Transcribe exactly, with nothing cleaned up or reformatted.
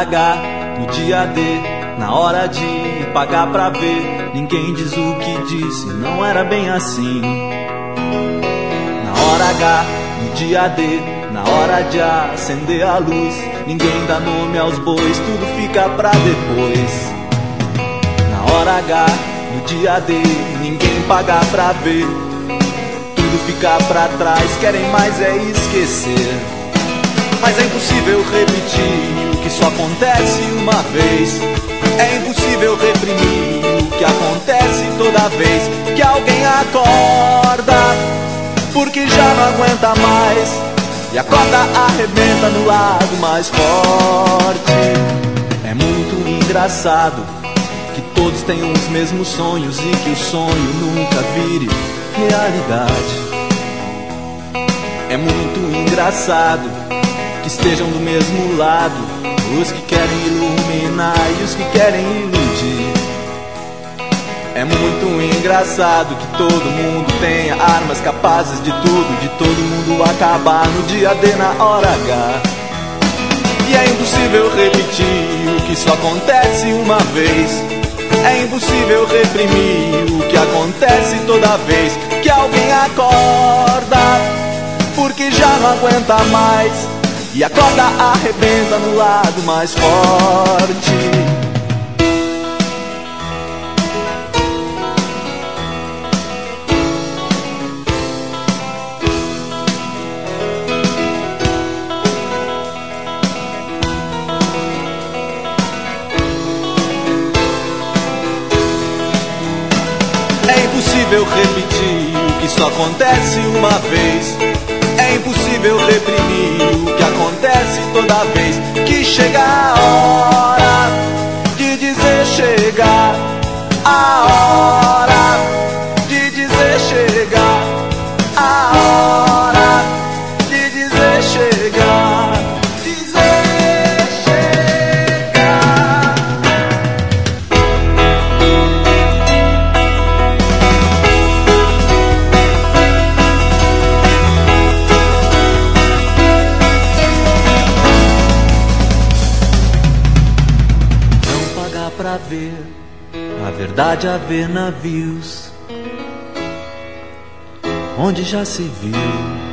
H, no dia D, na hora de pagar pra ver. Ninguém diz o que disse, não era bem assim. Na hora H, no dia D, na hora de acender a luz. Ninguém dá nome aos bois, tudo fica pra depois. Na hora H, no dia D, ninguém paga pra ver. Tudo fica pra trás, querem mais é esquecer. Mas é impossível repetir o que só acontece uma vez. É impossível reprimir o que acontece toda vez que alguém acorda, porque já não aguenta mais. E a corda arrebenta no lado mais forte. É muito engraçado que todos tenham os mesmos sonhos e que o sonho nunca vire realidade. É muito engraçado que estejam do mesmo lado os que querem iluminar e os que querem iludir. É muito engraçado que todo mundo tenha armas capazes de tudo, de todo mundo acabar no dia D, na hora H. E é impossível repetir o que só acontece uma vez. É impossível reprimir o que acontece toda vez que alguém acorda, porque já não aguenta mais. E a corda arrebenta no lado mais forte. É impossível repetir o que só acontece uma vez. É impossível reprimir o que acontece toda vez que chega a hora de dizer chega. A hora de dizer chega. A hora de dizer chega. Dizer chega. Pra ver a verdade, a ver navios onde já se viu